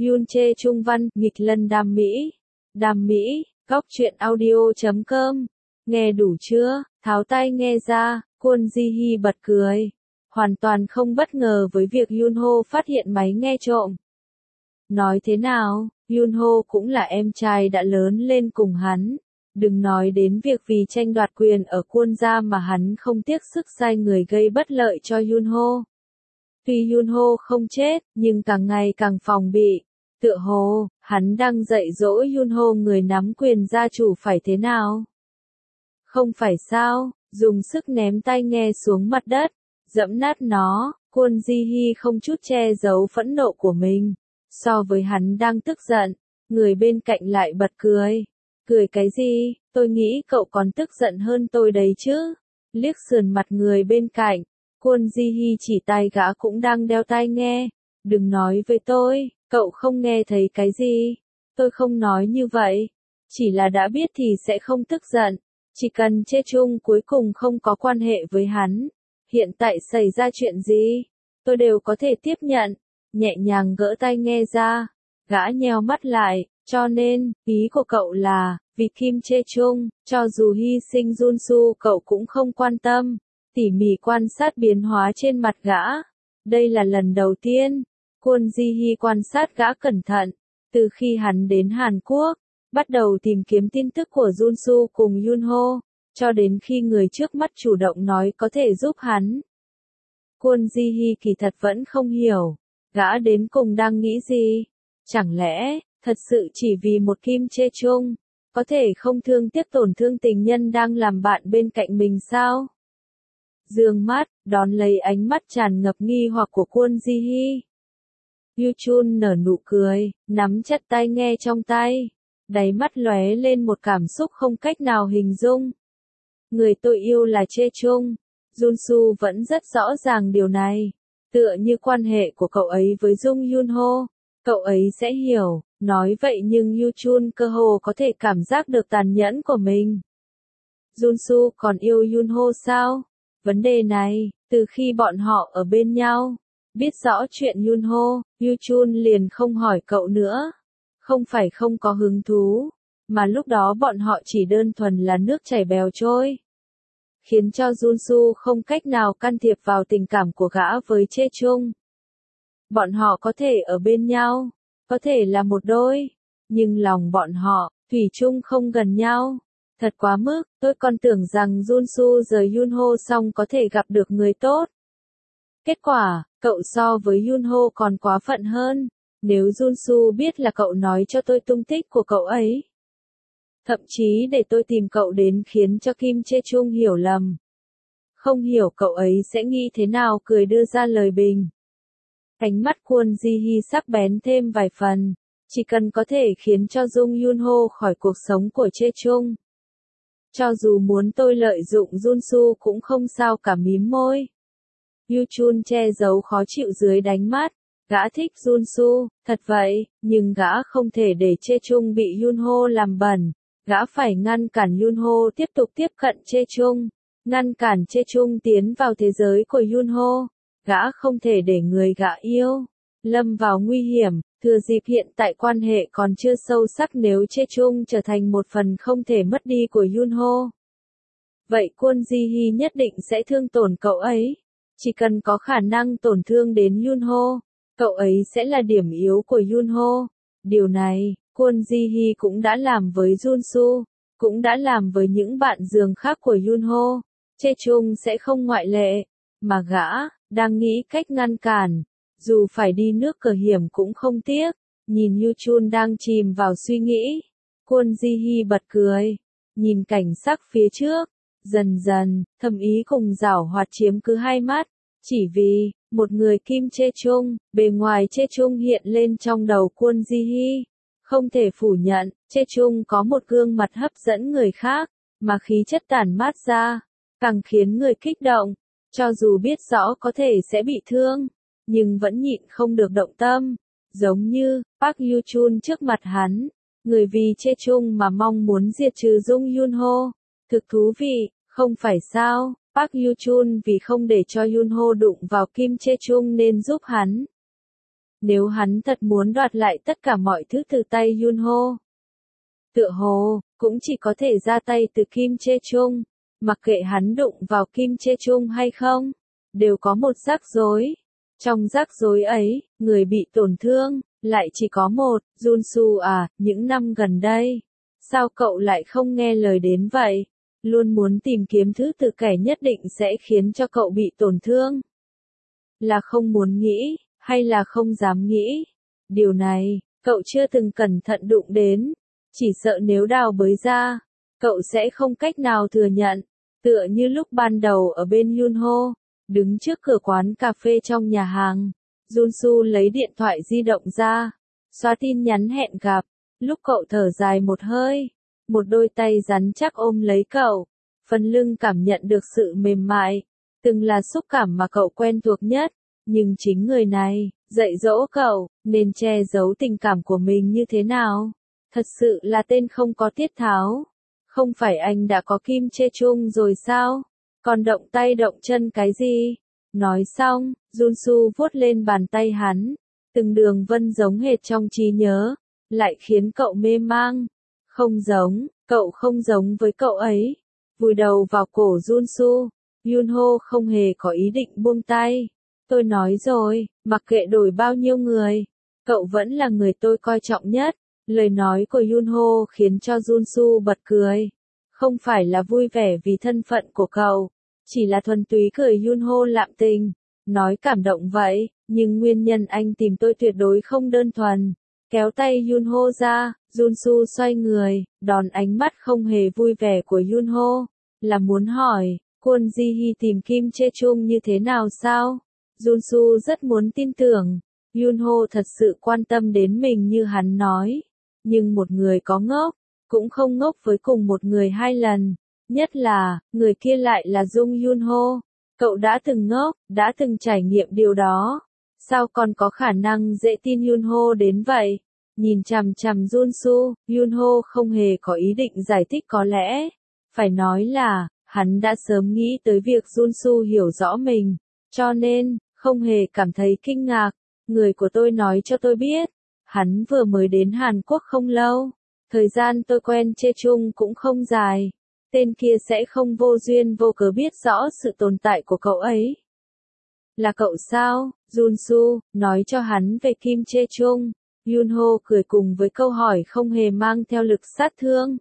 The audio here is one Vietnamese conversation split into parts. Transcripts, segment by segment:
Yoon Chae Trung văn, nghịch lân đam mỹ. Đam mỹ, góc truyện audio.com. Nghe đủ chưa? Tháo tai nghe ra, Kwon Ji Hee bật cười. Hoàn toàn không bất ngờ với việc Yoon Ho phát hiện máy nghe trộm. Nói thế nào, Yoon Ho cũng là em trai đã lớn lên cùng hắn. Đừng nói đến việc vì tranh đoạt quyền ở Kwon gia mà hắn không tiếc sức sai người gây bất lợi cho Yoon Ho. Tuy Yoon Ho không chết, nhưng càng ngày càng phòng bị. Tựa hồ, hắn đang dạy dỗ Yoon Ho người nắm quyền gia chủ phải thế nào. Không phải sao, dùng sức ném tai nghe xuống mặt đất, dẫm nát nó, Kwon Ji Hee không chút che giấu phẫn nộ của mình. So với hắn đang tức giận, người bên cạnh lại bật cười. Cười cái gì, tôi nghĩ cậu còn tức giận hơn tôi đấy chứ. Liếc sườn mặt người bên cạnh, Kwon Ji Hee chỉ tay gã cũng đang đeo tai nghe. Đừng nói với tôi, cậu không nghe thấy cái gì. Tôi không nói như vậy. Chỉ là đã biết thì sẽ không tức giận. Chỉ cần Chae Trung cuối cùng không có quan hệ với hắn. Hiện tại xảy ra chuyện gì, tôi đều có thể tiếp nhận. Nhẹ nhàng gỡ tai nghe ra. Gã nheo mắt lại, cho nên, ý của cậu là, vì Kim Chae Trung, cho dù hy sinh Jun Soo cậu cũng không quan tâm. Tỉ mỉ quan sát biến hóa trên mặt gã. Đây là lần đầu tiên, Kwon Ji Hee quan sát gã cẩn thận. Từ khi hắn đến Hàn Quốc, bắt đầu tìm kiếm tin tức của Jun Soo cùng Yoon Ho, cho đến khi người trước mắt chủ động nói có thể giúp hắn. Kwon Ji Hee kỳ thật vẫn không hiểu, gã đến cùng đang nghĩ gì. Chẳng lẽ, thật sự chỉ vì một Kim Chae Trung, có thể không thương tiếc tổn thương tình nhân đang làm bạn bên cạnh mình sao? Dương mắt, đón lấy ánh mắt tràn ngập nghi hoặc của Kwon Ji Hee. Yoo Chun nở nụ cười, nắm chặt tai nghe trong tay. Đáy mắt lóe lên một cảm xúc không cách nào hình dung. Người tôi yêu là Chae Trung. Jun Soo vẫn rất rõ ràng điều này. Tựa như quan hệ của cậu ấy với Jung Yoon Ho. Cậu ấy sẽ hiểu, nói vậy nhưng Yoo Chun cơ hồ có thể cảm giác được tàn nhẫn của mình. Jun Soo còn yêu Yoon Ho sao? Vấn đề này, từ khi bọn họ ở bên nhau, biết rõ chuyện Yoon Ho, Yoo Chun liền không hỏi cậu nữa. Không phải không có hứng thú, mà lúc đó bọn họ chỉ đơn thuần là nước chảy bèo trôi. Khiến cho Jun Soo không cách nào can thiệp vào tình cảm của gã với Chae Trung. Bọn họ có thể ở bên nhau, có thể là một đôi, nhưng lòng bọn họ, thủy chung không gần nhau. Thật quá mức, tôi còn tưởng rằng Jun Soo rời Yoon Ho xong có thể gặp được người tốt. Kết quả, cậu so với Yoon Ho còn quá phận hơn. Nếu Jun Soo biết là cậu nói cho tôi tung tích của cậu ấy, thậm chí để tôi tìm cậu đến khiến cho Kim Chae Trung hiểu lầm. Không hiểu cậu ấy sẽ nghĩ thế nào cười đưa ra lời bình. Ánh mắt Kwon Ji Hee sắc bén thêm vài phần. Chỉ cần có thể khiến cho Jung Yoon Ho khỏi cuộc sống của Chae Trung. Cho dù muốn tôi lợi dụng Jun Soo cũng không sao cả mím môi. Yoo Chun che giấu khó chịu dưới đáy mắt. Gã thích Jun Soo, thật vậy, nhưng gã không thể để Chae Trung bị Yoon Ho làm bẩn. Gã phải ngăn cản Yoon Ho tiếp tục tiếp cận Chae Trung. Ngăn cản Chae Trung tiến vào thế giới của Yoon Ho. Gã không thể để người gã yêu lâm vào nguy hiểm. Thừa dịp hiện tại quan hệ còn chưa sâu sắc nếu Chae Trung trở thành một phần không thể mất đi của Yoon Ho. Vậy Kwon Ji Hee nhất định sẽ thương tổn cậu ấy. Chỉ cần có khả năng tổn thương đến Yoon Ho, cậu ấy sẽ là điểm yếu của Yoon Ho. Điều này, Kwon Ji Hee cũng đã làm với Jun Soo, cũng đã làm với những bạn giường khác của Yoon Ho. Chae Trung sẽ không ngoại lệ, mà gã đang nghĩ cách ngăn cản. Dù phải đi nước cờ hiểm cũng không tiếc. Nhìn Yoo Chun đang chìm vào suy nghĩ, Kwon Ji Hee bật cười. Nhìn cảnh sắc phía trước, dần dần, thâm ý cùng giảo hoạt chiếm cứ hai mắt. Chỉ vì, một người Kim Chae Trung, bề ngoài Chae Trung hiện lên trong đầu Kwon Ji Hee. Không thể phủ nhận, Chae Trung có một gương mặt hấp dẫn người khác, mà khí chất tản mát ra, càng khiến người kích động. Cho dù biết rõ có thể sẽ bị thương, nhưng vẫn nhịn không được động tâm. Giống như, Park Yoo Chun trước mặt hắn, người vì Chae Trung mà mong muốn diệt trừ Jung Yoon Ho. Thực thú vị, không phải sao? Park Yoo Chun vì không để cho Yoon Ho đụng vào Kim Chae Trung nên giúp hắn. Nếu hắn thật muốn đoạt lại tất cả mọi thứ từ tay Yunho, tựa hồ, cũng chỉ có thể ra tay từ Kim Chae Chung, mặc kệ hắn đụng vào Kim Chae Chung hay không, đều có một rắc rối. Trong rắc rối ấy, người bị tổn thương, lại chỉ có một. Junsu à, những năm gần đây, sao cậu lại không nghe lời đến vậy? Luôn muốn tìm kiếm thứ từ kẻ nhất định sẽ khiến cho cậu bị tổn thương. Là không muốn nghĩ, hay là không dám nghĩ? Điều này, cậu chưa từng cẩn thận đụng đến. Chỉ sợ nếu đào bới ra, cậu sẽ không cách nào thừa nhận. Tựa như lúc ban đầu ở bên Yunho, đứng trước cửa quán cà phê trong nhà hàng, Junsu lấy điện thoại di động ra, xóa tin nhắn hẹn gặp. Lúc cậu thở dài một hơi, một đôi tay rắn chắc ôm lấy cậu, phần lưng cảm nhận được sự mềm mại, từng là xúc cảm mà cậu quen thuộc nhất. Nhưng chính người này, dạy dỗ cậu, nên che giấu tình cảm của mình như thế nào. Thật sự là tên không có tiết tháo. Không phải anh đã có Kim Chae Chung rồi sao? Còn động tay động chân cái gì? Nói xong, Junsu vuốt lên bàn tay hắn. Từng đường vân giống hệt trong trí nhớ, lại khiến cậu mê mang. Không giống, cậu không giống với cậu ấy. Vùi đầu vào cổ Junsu, Yunho không hề có ý định buông tay. Tôi nói rồi, mặc kệ đổi bao nhiêu người, cậu vẫn là người tôi coi trọng nhất. Lời nói của Yunho khiến cho Junsu bật cười. Không phải là vui vẻ vì thân phận của cậu, chỉ là thuần túy cười Yunho lạm tình. Nói cảm động vậy, nhưng nguyên nhân anh tìm tôi tuyệt đối không đơn thuần. Kéo tay Yunho ra, Junsu xoay người, đón ánh mắt không hề vui vẻ của Yunho. Là muốn hỏi, Kwon Ji-hee tìm Kim Chae Chung như thế nào sao? Junsu rất muốn tin tưởng, Yunho thật sự quan tâm đến mình như hắn nói. Nhưng một người có ngốc, cũng không ngốc với cùng một người hai lần. Nhất là, người kia lại là Jung Yunho. Cậu đã từng ngốc, đã từng trải nghiệm điều đó. Sao còn có khả năng dễ tin Yunho đến vậy? Nhìn chằm chằm Junsu, Yunho không hề có ý định giải thích có lẽ. Phải nói là, hắn đã sớm nghĩ tới việc Junsu hiểu rõ mình. Cho nên, không hề cảm thấy kinh ngạc. Người của tôi nói cho tôi biết. Hắn vừa mới đến Hàn Quốc không lâu. Thời gian tôi quen Chae Chung cũng không dài. Tên kia sẽ không vô duyên vô cớ biết rõ sự tồn tại của cậu ấy. Là cậu sao, Junsu, nói cho hắn về Kim Chae Chung. Yunho cười cùng với câu hỏi không hề mang theo lực sát thương.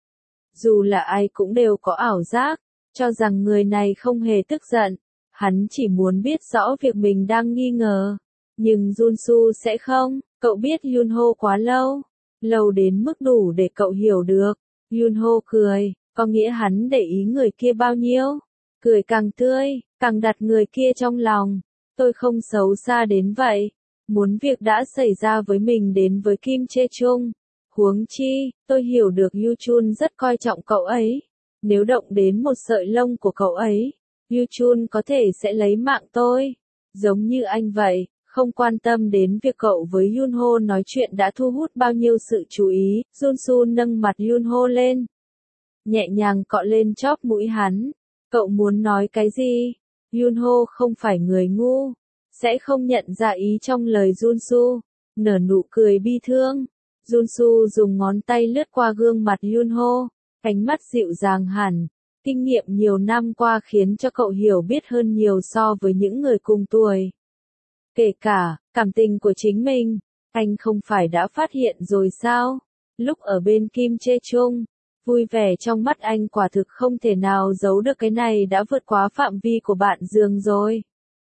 Dù là ai cũng đều có ảo giác, cho rằng người này không hề tức giận. Hắn chỉ muốn biết rõ việc mình đang nghi ngờ. Nhưng Junsu sẽ không, cậu biết Yunho quá lâu. Lâu đến mức đủ để cậu hiểu được. Yunho cười, có nghĩa hắn để ý người kia bao nhiêu. Cười càng tươi, càng đặt người kia trong lòng. Tôi không xấu xa đến vậy. Muốn việc đã xảy ra với mình đến với Kim Chae Chung. Huống chi, tôi hiểu được Yu Chun rất coi trọng cậu ấy. Nếu động đến một sợi lông của cậu ấy, Yu Chun có thể sẽ lấy mạng tôi. Giống như anh vậy, không quan tâm đến việc cậu với Yunho nói chuyện đã thu hút bao nhiêu sự chú ý. Junsu nâng mặt Yunho lên, nhẹ nhàng cọ lên chóp mũi hắn. Cậu muốn nói cái gì? Yunho không phải người ngu, sẽ không nhận ra ý trong lời Junsu. Nở nụ cười bi thương. Junsu dùng ngón tay lướt qua gương mặt Yunho, ánh mắt dịu dàng hẳn. Kinh nghiệm nhiều năm qua khiến cho cậu hiểu biết hơn nhiều so với những người cùng tuổi. Kể cả, cảm tình của chính mình, anh không phải đã phát hiện rồi sao? Lúc ở bên Kim Chae Chung, vui vẻ trong mắt anh quả thực không thể nào giấu được, cái này đã vượt quá phạm vi của bạn giường rồi.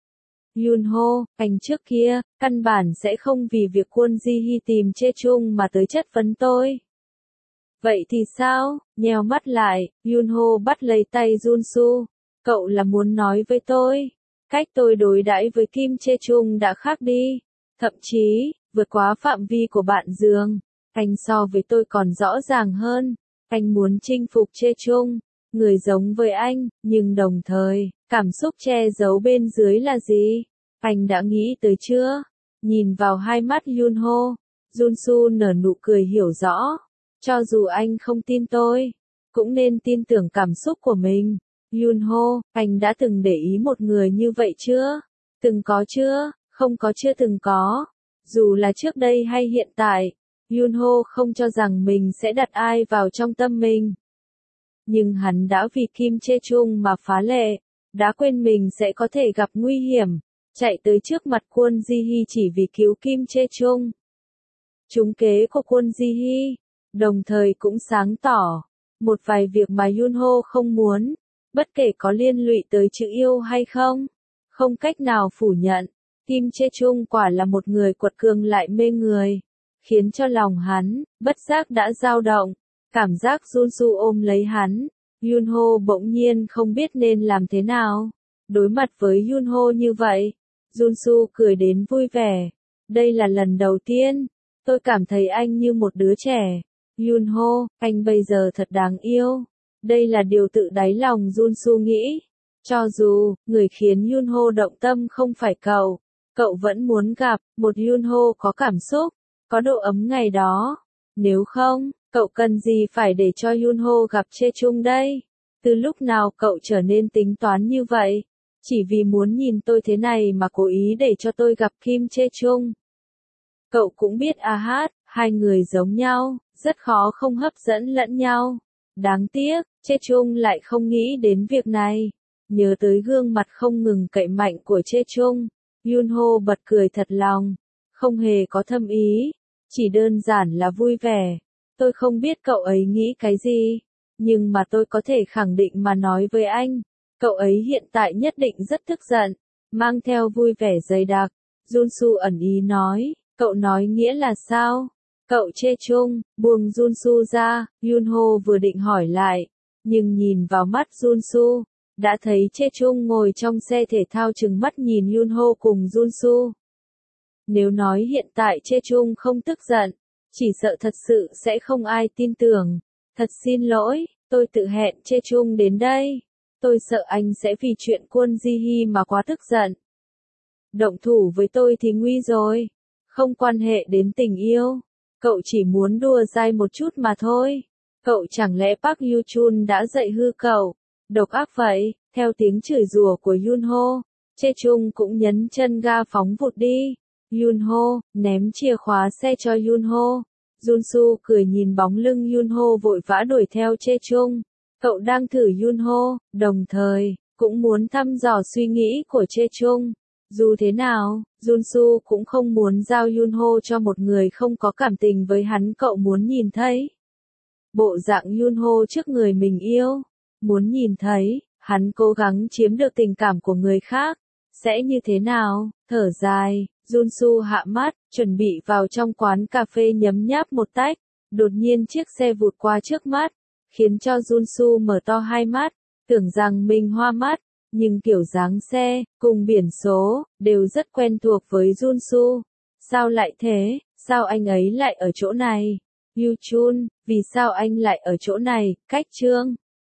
Yunho, anh trước kia, căn bản sẽ không vì việc Kwon Ji-hee tìm Chae Chung mà tới chất vấn tôi. Vậy thì sao? Nheo mắt lại, Yunho bắt lấy tay Junsu. Cậu là muốn nói với tôi, cách tôi đối đãi với Kim Chae Chung đã khác đi. Thậm chí, vượt quá phạm vi của bạn giường. Anh so với tôi còn rõ ràng hơn. Anh muốn chinh phục Chae Chung, người giống với anh, nhưng đồng thời, cảm xúc che giấu bên dưới là gì? Anh đã nghĩ tới chưa? Nhìn vào hai mắt Yunho, Junsu nở nụ cười hiểu rõ. Cho dù anh không tin tôi, cũng nên tin tưởng cảm xúc của mình. Yunho, anh đã từng để ý một người như vậy chưa? Từng có chưa? Không có, chưa từng có. Dù là trước đây hay hiện tại, Yunho không cho rằng mình sẽ đặt ai vào trong tâm mình. Nhưng hắn đã vì Kim Chae Chung mà phá lệ, đã quên mình sẽ có thể gặp nguy hiểm, chạy tới trước mặt Kwon Ji Hee chỉ vì cứu Kim Chae Chung. Trúng kế của Kwon Ji Hee, đồng thời cũng sáng tỏ một vài việc mà Yunho không muốn, bất kể có liên lụy tới chữ yêu hay không. Không cách nào phủ nhận, Kim Chae Chung quả là một người quật cường lại mê người, khiến cho lòng hắn, bất giác đã dao động. Cảm giác Junsu ôm lấy hắn, Yunho bỗng nhiên không biết nên làm thế nào. Đối mặt với Yunho như vậy, Junsu cười đến vui vẻ. Đây là lần đầu tiên, tôi cảm thấy anh như một đứa trẻ. Yunho, anh bây giờ thật đáng yêu. Đây là điều tự đáy lòng Junsu nghĩ. Cho dù, người khiến Yunho động tâm không phải cậu vẫn muốn gặp một Yunho có cảm xúc, có độ ấm ngày đó. Nếu không, cậu cần gì phải để cho Yunho gặp Chae Chung đây? Từ lúc nào cậu trở nên tính toán như vậy? Chỉ vì muốn nhìn tôi thế này mà cố ý để cho tôi gặp Kim Chae Chung. Cậu cũng biết hai người giống nhau, rất khó không hấp dẫn lẫn nhau. Đáng tiếc, Chae Chung lại không nghĩ đến việc này. Nhớ tới gương mặt không ngừng cậy mạnh của Chae Chung, Yunho bật cười thật lòng, không hề có thâm ý, chỉ đơn giản là vui vẻ. Tôi không biết cậu ấy nghĩ cái gì, nhưng mà tôi có thể khẳng định mà nói với anh, cậu ấy hiện tại nhất định rất tức giận, mang theo vui vẻ dày đặc. Junsu ẩn ý nói, cậu nói nghĩa là sao? Cậu Chae Chung, buông Junsu ra, Yunho vừa định hỏi lại, nhưng nhìn vào mắt Junsu, đã thấy Chae Chung ngồi trong xe thể thao trừng mắt nhìn Yunho cùng Junsu. Nếu nói hiện tại Chae Chung không tức giận, chỉ sợ thật sự sẽ không ai tin tưởng. Thật xin lỗi, tôi tự hẹn Chae Chung đến đây. Tôi sợ anh sẽ vì chuyện Kwon Ji Hee mà quá tức giận. Động thủ với tôi thì nguy rồi. Không quan hệ đến tình yêu. Cậu chỉ muốn đùa dai một chút mà thôi. Cậu chẳng lẽ Park Yu Chun đã dạy hư cậu? Độc ác vậy, theo tiếng chửi rủa của Yunho, Chae Chung cũng nhấn chân ga phóng vụt đi. Yunho, ném chìa khóa xe cho Yunho. Junsu cười nhìn bóng lưng Yunho vội vã đuổi theo Chae Chung. Cậu đang thử Yunho, đồng thời, cũng muốn thăm dò suy nghĩ của Chae Chung. Dù thế nào, Junsu cũng không muốn giao Yunho cho một người không có cảm tình với hắn. Cậu muốn nhìn thấy bộ dạng Yunho trước người mình yêu. Muốn nhìn thấy, hắn cố gắng chiếm được tình cảm của người khác. Sẽ như thế nào? Thở dài, Junsu hạ mắt, chuẩn bị vào trong quán cà phê nhấm nháp một tách. Đột nhiên chiếc xe vụt qua trước mắt, khiến cho Junsu mở to hai mắt, tưởng rằng mình hoa mắt. Nhưng kiểu dáng xe, cùng biển số, đều rất quen thuộc với Junsu. Sao lại thế? Sao anh ấy lại ở chỗ này? Yu Chun, vì sao anh lại ở chỗ này? Cách Trương